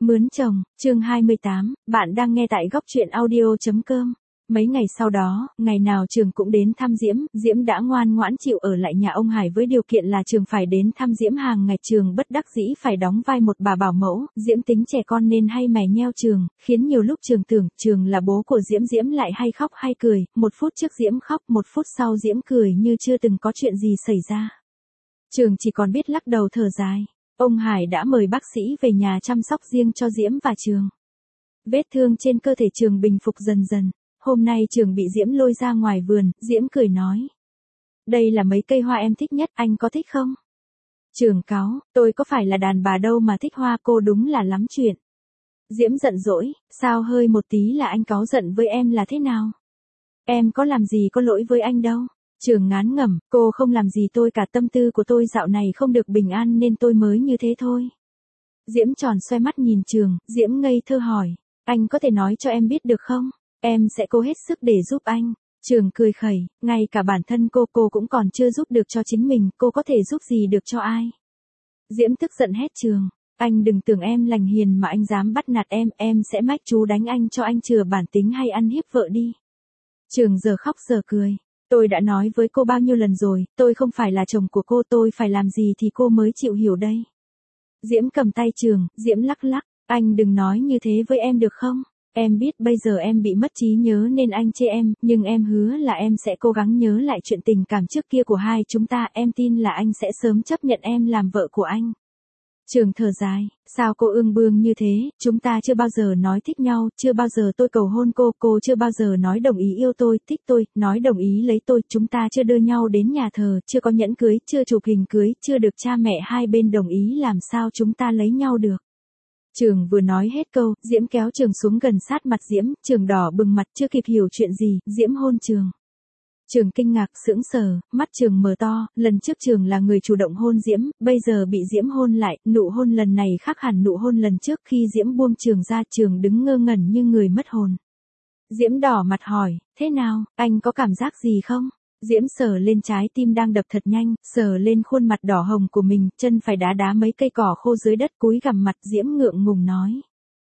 Mướn chồng, chương 28, bạn đang nghe tại góc truyện audio.com. Mấy ngày sau đó, ngày nào Trường cũng đến thăm Diễm, Diễm đã ngoan ngoãn chịu ở lại nhà ông Hải với điều kiện là Trường phải đến thăm Diễm hàng ngày. Trường bất đắc dĩ phải đóng vai một bà bảo mẫu, Diễm tính trẻ con nên hay mè nheo Trường, khiến nhiều lúc Trường tưởng Trường là bố của Diễm. Diễm lại hay khóc hay cười, một phút trước Diễm khóc, một phút sau Diễm cười như chưa từng có chuyện gì xảy ra. Trường chỉ còn biết lắc đầu thở dài. Ông Hải đã mời bác sĩ về nhà chăm sóc riêng cho Diễm và Trường. Vết thương trên cơ thể Trường bình phục dần dần. Hôm nay Trường bị Diễm lôi ra ngoài vườn, Diễm cười nói. Đây là mấy cây hoa em thích nhất, anh có thích không? Trường cáu, tôi có phải là đàn bà đâu mà thích hoa, cô đúng là lắm chuyện. Diễm giận dỗi, sao hơi một tí là anh cáu giận với em là thế nào? Em có làm gì có lỗi với anh đâu. Trường ngán ngẩm, cô không làm gì tôi cả, tâm tư của tôi dạo này không được bình an nên tôi mới như thế thôi. Diễm tròn xoe mắt nhìn Trường, Diễm ngây thơ hỏi, anh có thể nói cho em biết được không? Em sẽ cố hết sức để giúp anh. Trường cười khẩy, ngay cả bản thân cô cũng còn chưa giúp được cho chính mình, cô có thể giúp gì được cho ai? Diễm tức giận hét Trường, anh đừng tưởng em lành hiền mà anh dám bắt nạt em sẽ mách chú đánh anh cho anh chừa bản tính hay ăn hiếp vợ đi. Trường giờ khóc giờ cười. Tôi đã nói với cô bao nhiêu lần rồi, tôi không phải là chồng của cô, tôi phải làm gì thì cô mới chịu hiểu đây. Diễm cầm tay Trường, Diễm lắc lắc, anh đừng nói như thế với em được không? Em biết bây giờ em bị mất trí nhớ nên anh chê em, nhưng em hứa là em sẽ cố gắng nhớ lại chuyện tình cảm trước kia của hai chúng ta, em tin là anh sẽ sớm chấp nhận em làm vợ của anh. Trường thở dài, sao cô ương bương như thế, chúng ta chưa bao giờ nói thích nhau, chưa bao giờ tôi cầu hôn cô chưa bao giờ nói đồng ý yêu tôi, thích tôi, nói đồng ý lấy tôi, chúng ta chưa đưa nhau đến nhà thờ, chưa có nhẫn cưới, chưa chụp hình cưới, chưa được cha mẹ hai bên đồng ý, làm sao chúng ta lấy nhau được. Trường vừa nói hết câu, Diễm kéo Trường xuống gần sát mặt Diễm, Trường đỏ bừng mặt chưa kịp hiểu chuyện gì, Diễm hôn Trường. Trường kinh ngạc sững sờ, mắt Trường mở to, lần trước Trường là người chủ động hôn Diễm, bây giờ bị Diễm hôn lại, nụ hôn lần này khác hẳn nụ hôn lần trước. Khi Diễm buông Trường ra, Trường đứng ngơ ngẩn như người mất hồn. Diễm đỏ mặt hỏi, thế nào, anh có cảm giác gì không? Diễm sờ lên trái tim đang đập thật nhanh, sờ lên khuôn mặt đỏ hồng của mình, chân phải đá mấy cây cỏ khô dưới đất, cúi gằm mặt. Diễm ngượng ngùng nói.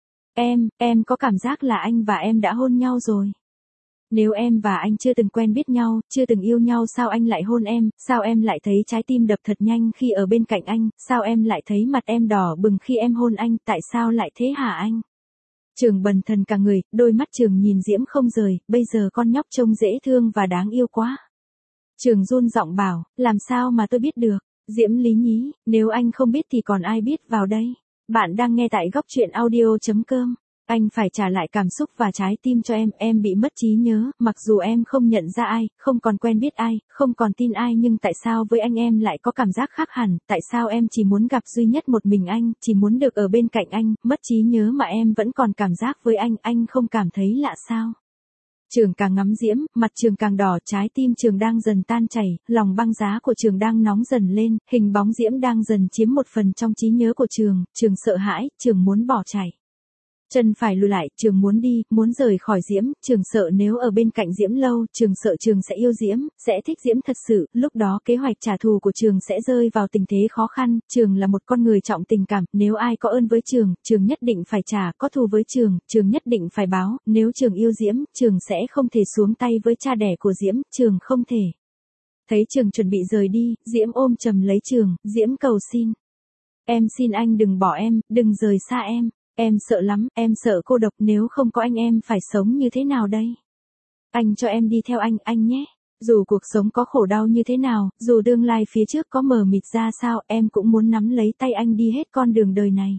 Em có cảm giác là anh và em đã hôn nhau rồi. Nếu em và anh chưa từng quen biết nhau, chưa từng yêu nhau, sao anh lại hôn em, sao em lại thấy trái tim đập thật nhanh khi ở bên cạnh anh, sao em lại thấy mặt em đỏ bừng khi em hôn anh, tại sao lại thế hả anh? Trường bần thần cả người, đôi mắt Trường nhìn Diễm không rời, bây giờ con nhóc trông dễ thương và đáng yêu quá. Trường run giọng bảo, làm sao mà tôi biết được? Diễm lý nhí, nếu anh không biết thì còn ai biết vào đây? Bạn đang nghe tại góc truyện audio.com. Anh phải trả lại cảm xúc và trái tim cho em bị mất trí nhớ, mặc dù em không nhận ra ai, không còn quen biết ai, không còn tin ai, nhưng tại sao với anh em lại có cảm giác khác hẳn, tại sao em chỉ muốn gặp duy nhất một mình anh, chỉ muốn được ở bên cạnh anh, mất trí nhớ mà em vẫn còn cảm giác với anh không cảm thấy lạ sao? Trường càng ngắm Diễm, mặt Trường càng đỏ, trái tim Trường đang dần tan chảy, lòng băng giá của Trường đang nóng dần lên, hình bóng Diễm đang dần chiếm một phần trong trí nhớ của Trường. Trường sợ hãi, Trường muốn bỏ chạy. Chân phải lùi lại, Trường muốn đi, muốn rời khỏi Diễm, Trường sợ nếu ở bên cạnh Diễm lâu, Trường sợ Trường sẽ yêu Diễm, sẽ thích Diễm thật sự, lúc đó kế hoạch trả thù của Trường sẽ rơi vào tình thế khó khăn. Trường là một con người trọng tình cảm, nếu ai có ơn với Trường nhất định phải trả, có thù với Trường nhất định phải báo, nếu Trường yêu Diễm, Trường sẽ không thể xuống tay với cha đẻ của Diễm, Trường không thể. Thấy Trường chuẩn bị rời đi, Diễm ôm chầm lấy Trường, Diễm cầu xin. Em xin anh đừng bỏ em, đừng rời xa em. Em sợ lắm, em sợ cô độc, nếu không có anh em phải sống như thế nào đây? Anh cho em đi theo anh nhé. Dù cuộc sống có khổ đau như thế nào, dù tương lai phía trước có mờ mịt ra sao, em cũng muốn nắm lấy tay anh đi hết con đường đời này.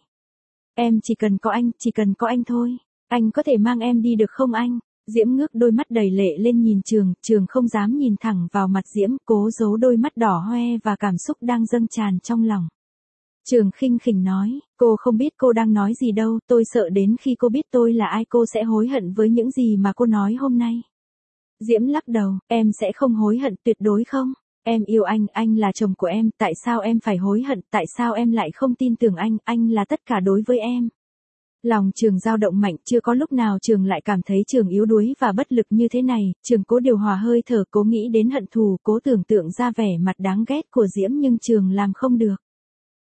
Em chỉ cần có anh thôi. Anh có thể mang em đi được không anh? Diễm ngước đôi mắt đầy lệ lên nhìn Trường không dám nhìn thẳng vào mặt Diễm, cố giấu đôi mắt đỏ hoe và cảm xúc đang dâng tràn trong lòng. Trường khinh khỉnh nói, cô không biết cô đang nói gì đâu, tôi sợ đến khi cô biết tôi là ai cô sẽ hối hận với những gì mà cô nói hôm nay. Diễm lắc đầu, em sẽ không hối hận, tuyệt đối không. Em yêu anh là chồng của em, tại sao em phải hối hận, tại sao em lại không tin tưởng anh là tất cả đối với em. Lòng Trường dao động mạnh, chưa có lúc nào Trường lại cảm thấy Trường yếu đuối và bất lực như thế này. Trường cố điều hòa hơi thở, cố nghĩ đến hận thù, cố tưởng tượng ra vẻ mặt đáng ghét của Diễm, nhưng Trường làm không được.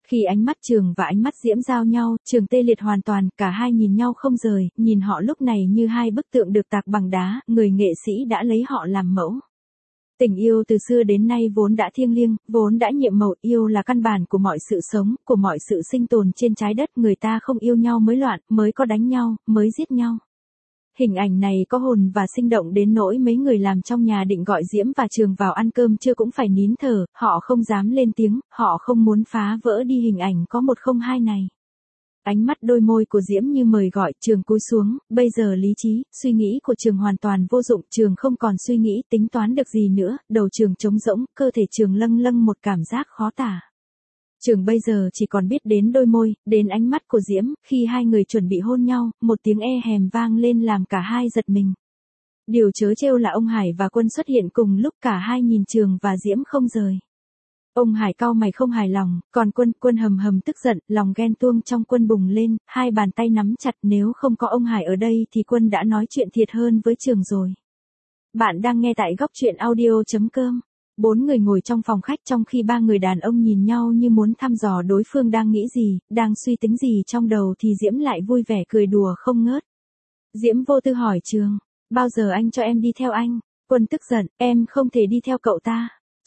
Khi ánh mắt Trường và ánh mắt Diễm giao nhau, Trường tê liệt hoàn toàn, cả hai nhìn nhau không rời, nhìn họ lúc này như hai bức tượng được tạc bằng đá, người nghệ sĩ đã lấy họ làm mẫu. Tình yêu từ xưa đến nay vốn đã thiêng liêng, vốn đã nhiệm màu, yêu là căn bản của mọi sự sống, của mọi sự sinh tồn trên trái đất, người ta không yêu nhau mới loạn, mới có đánh nhau, mới giết nhau. Hình ảnh này có hồn và sinh động đến nỗi mấy người làm trong nhà định gọi Diễm và Trường vào ăn cơm trưa cũng phải nín thở, họ không dám lên tiếng, họ không muốn phá vỡ đi hình ảnh có 102 này. Ánh mắt đôi môi của Diễm như mời gọi, Trường cúi xuống, bây giờ lý trí, suy nghĩ của Trường hoàn toàn vô dụng, Trường không còn suy nghĩ tính toán được gì nữa, đầu Trường trống rỗng, cơ thể Trường lâng lâng một cảm giác khó tả. Trường bây giờ chỉ còn biết đến đôi môi, đến ánh mắt của Diễm, khi hai người chuẩn bị hôn nhau, một tiếng e hèm vang lên làm cả hai giật mình. Điều trớ trêu là ông Hải và Quân xuất hiện cùng lúc, cả hai nhìn Trường và Diễm không rời. Ông Hải cau mày không hài lòng, còn Quân hầm hầm tức giận, lòng ghen tuông trong Quân bùng lên, hai bàn tay nắm chặt, nếu không có ông Hải ở đây thì Quân đã nói chuyện thiệt hơn với Trường rồi. Bạn đang nghe tại góc truyện audio.com. 4 người ngồi trong phòng khách trong khi 3 người đàn ông nhìn nhau như muốn thăm dò đối phương đang nghĩ gì, đang suy tính gì trong đầu thì Diễm lại vui vẻ cười đùa không ngớt. Diễm vô tư hỏi Trường, bao giờ anh cho em đi theo anh? Quân tức giận, em không thể đi theo cậu ta.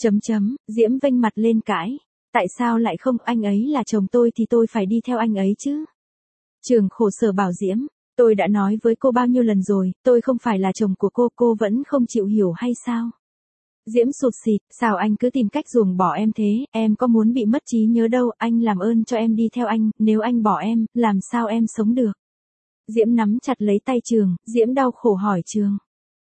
Diễm vênh mặt lên cãi. Tại sao lại không, anh ấy là chồng tôi thì tôi phải đi theo anh ấy chứ? Trường khổ sở bảo Diễm, tôi đã nói với cô bao nhiêu lần rồi, tôi không phải là chồng của cô vẫn không chịu hiểu hay sao? Diễm sụt sịt, sao anh cứ tìm cách ruồng bỏ em thế, em có muốn bị mất trí nhớ đâu, anh làm ơn cho em đi theo anh, nếu anh bỏ em, làm sao em sống được? Diễm nắm chặt lấy tay Trường, Diễm đau khổ hỏi Trường.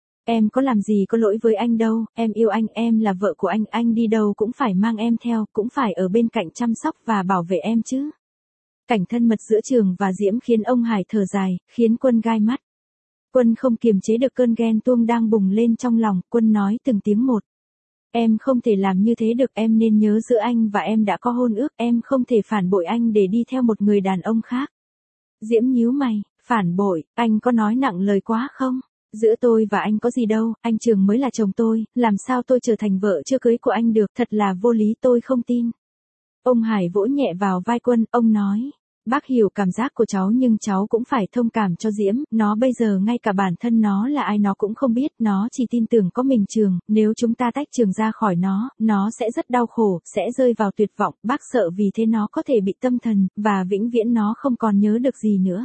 Em có làm gì có lỗi với anh đâu, em yêu anh, em là vợ của anh đi đâu cũng phải mang em theo, cũng phải ở bên cạnh chăm sóc và bảo vệ em chứ. Cảnh thân mật giữa Trường và Diễm khiến ông Hải thở dài, khiến Quân gai mắt. Quân không kiềm chế được cơn ghen tuông đang bùng lên trong lòng, Quân nói từng tiếng một. Em không thể làm như thế được, em nên nhớ giữa anh và em đã có hôn ước, em không thể phản bội anh để đi theo một người đàn ông khác. Diễm nhíu mày, phản bội, anh có nói nặng lời quá không? Giữa tôi và anh có gì đâu, anh Trường mới là chồng tôi, làm sao tôi trở thành vợ chưa cưới của anh được, thật là vô lý, tôi không tin. Ông Hải vỗ nhẹ vào vai Quân, ông nói. Bác hiểu cảm giác của cháu nhưng cháu cũng phải thông cảm cho Diễm, nó bây giờ ngay cả bản thân nó là ai nó cũng không biết, nó chỉ tin tưởng có mình Trường, nếu chúng ta tách Trường ra khỏi nó sẽ rất đau khổ, sẽ rơi vào tuyệt vọng, bác sợ vì thế nó có thể bị tâm thần, và vĩnh viễn nó không còn nhớ được gì nữa.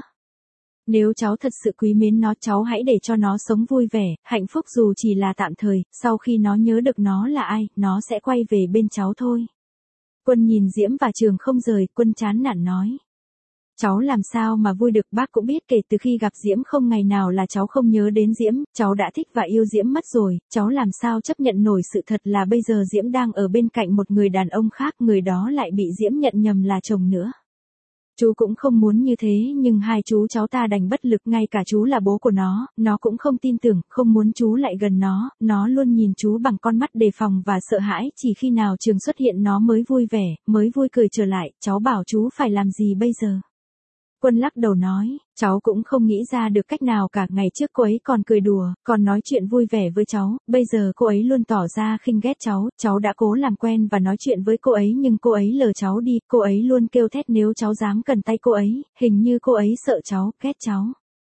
Nếu cháu thật sự quý mến nó, cháu hãy để cho nó sống vui vẻ, hạnh phúc dù chỉ là tạm thời, sau khi nó nhớ được nó là ai, nó sẽ quay về bên cháu thôi. Quân nhìn Diễm và Trường không rời, Quân chán nản nói. Cháu làm sao mà vui được, bác cũng biết kể từ khi gặp Diễm không ngày nào là cháu không nhớ đến Diễm, cháu đã thích và yêu Diễm mất rồi, cháu làm sao chấp nhận nổi sự thật là bây giờ Diễm đang ở bên cạnh một người đàn ông khác, người đó lại bị Diễm nhận nhầm là chồng nữa. Chú cũng không muốn như thế nhưng hai chú cháu ta đành bất lực, ngay cả chú là bố của nó cũng không tin tưởng, không muốn chú lại gần nó luôn nhìn chú bằng con mắt đề phòng và sợ hãi, chỉ khi nào Trường xuất hiện nó mới vui vẻ, mới vui cười trở lại, cháu bảo chú phải làm gì bây giờ? Quân lắc đầu nói, cháu cũng không nghĩ ra được cách nào cả, ngày trước cô ấy còn cười đùa, còn nói chuyện vui vẻ với cháu, bây giờ cô ấy luôn tỏ ra khinh ghét cháu đã cố làm quen và nói chuyện với cô ấy nhưng cô ấy lờ cháu đi, cô ấy luôn kêu thét nếu cháu dám gần tay cô ấy, hình như cô ấy sợ cháu, ghét cháu.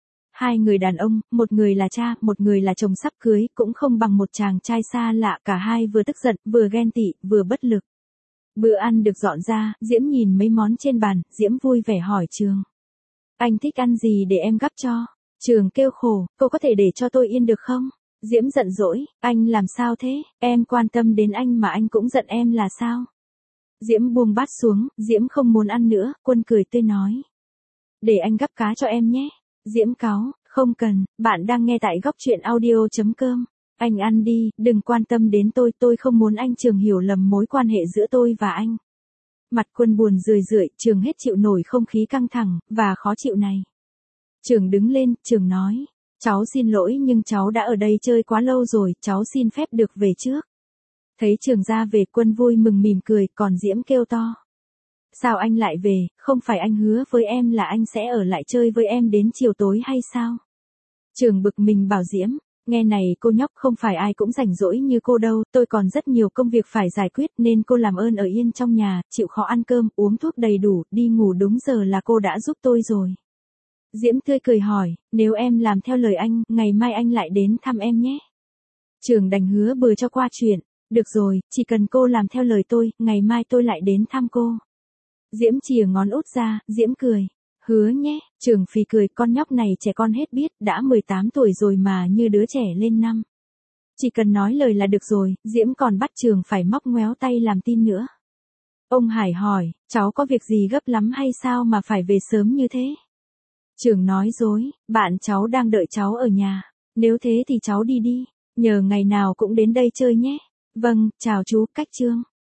Hai người đàn ông, một người là cha, một người là chồng sắp cưới, cũng không bằng một chàng trai xa lạ, cả hai vừa tức giận, vừa ghen tị, vừa bất lực. Bữa ăn được dọn ra, Diễm nhìn mấy món trên bàn, Diễm vui vẻ hỏi Trường. Anh thích ăn gì để em gắp cho? Trường kêu khổ, cô có thể để cho tôi yên được không? Diễm giận dỗi, anh làm sao thế? Em quan tâm đến anh mà anh cũng giận em là sao? Diễm buông bát xuống, Diễm không muốn ăn nữa, Quân cười tươi nói. Để anh gắp cá cho em nhé. Diễm cáu, không cần, bạn đang nghe tại góc truyện audio.com. Anh ăn đi, đừng quan tâm đến tôi không muốn anh Trường hiểu lầm mối quan hệ giữa tôi và anh. Mặt Quân buồn rười rượi, Trường hết chịu nổi không khí căng thẳng và khó chịu này. Trường đứng lên, Trường nói, cháu xin lỗi nhưng cháu đã ở đây chơi quá lâu rồi, cháu xin phép được về trước. Thấy Trường ra về, Quân vui mừng mỉm cười, còn Diễm kêu to. Sao anh lại về, không phải anh hứa với em là anh sẽ ở lại chơi với em đến chiều tối hay sao? Trường bực mình bảo Diễm, Nghe này cô nhóc, không phải ai cũng rảnh rỗi như cô đâu, tôi còn rất nhiều công việc phải giải quyết nên cô làm ơn ở yên trong nhà, chịu khó ăn cơm, uống thuốc đầy đủ, đi ngủ đúng giờ là cô đã giúp tôi rồi. Diễm tươi cười hỏi, nếu em làm theo lời anh, ngày mai anh lại đến thăm em nhé. Trường đành hứa bừa cho qua chuyện. Được rồi, chỉ cần cô làm theo lời tôi, ngày mai tôi lại đến thăm cô. Diễm chìa ngón út ra, Diễm cười. Hứa nhé, Trường phì cười, con nhóc này trẻ con hết biết, đã 18 tuổi rồi mà như đứa trẻ lên năm. Chỉ cần nói lời là được rồi, Diễm còn bắt Trường phải móc ngoéo tay làm tin nữa. Ông Hải hỏi, cháu có việc gì gấp lắm hay sao mà phải về sớm như thế? Trường nói dối, bạn cháu đang đợi cháu ở nhà, nếu thế thì cháu đi đi, nhờ ngày nào cũng đến đây chơi nhé. Vâng, chào chú, Cách Trương.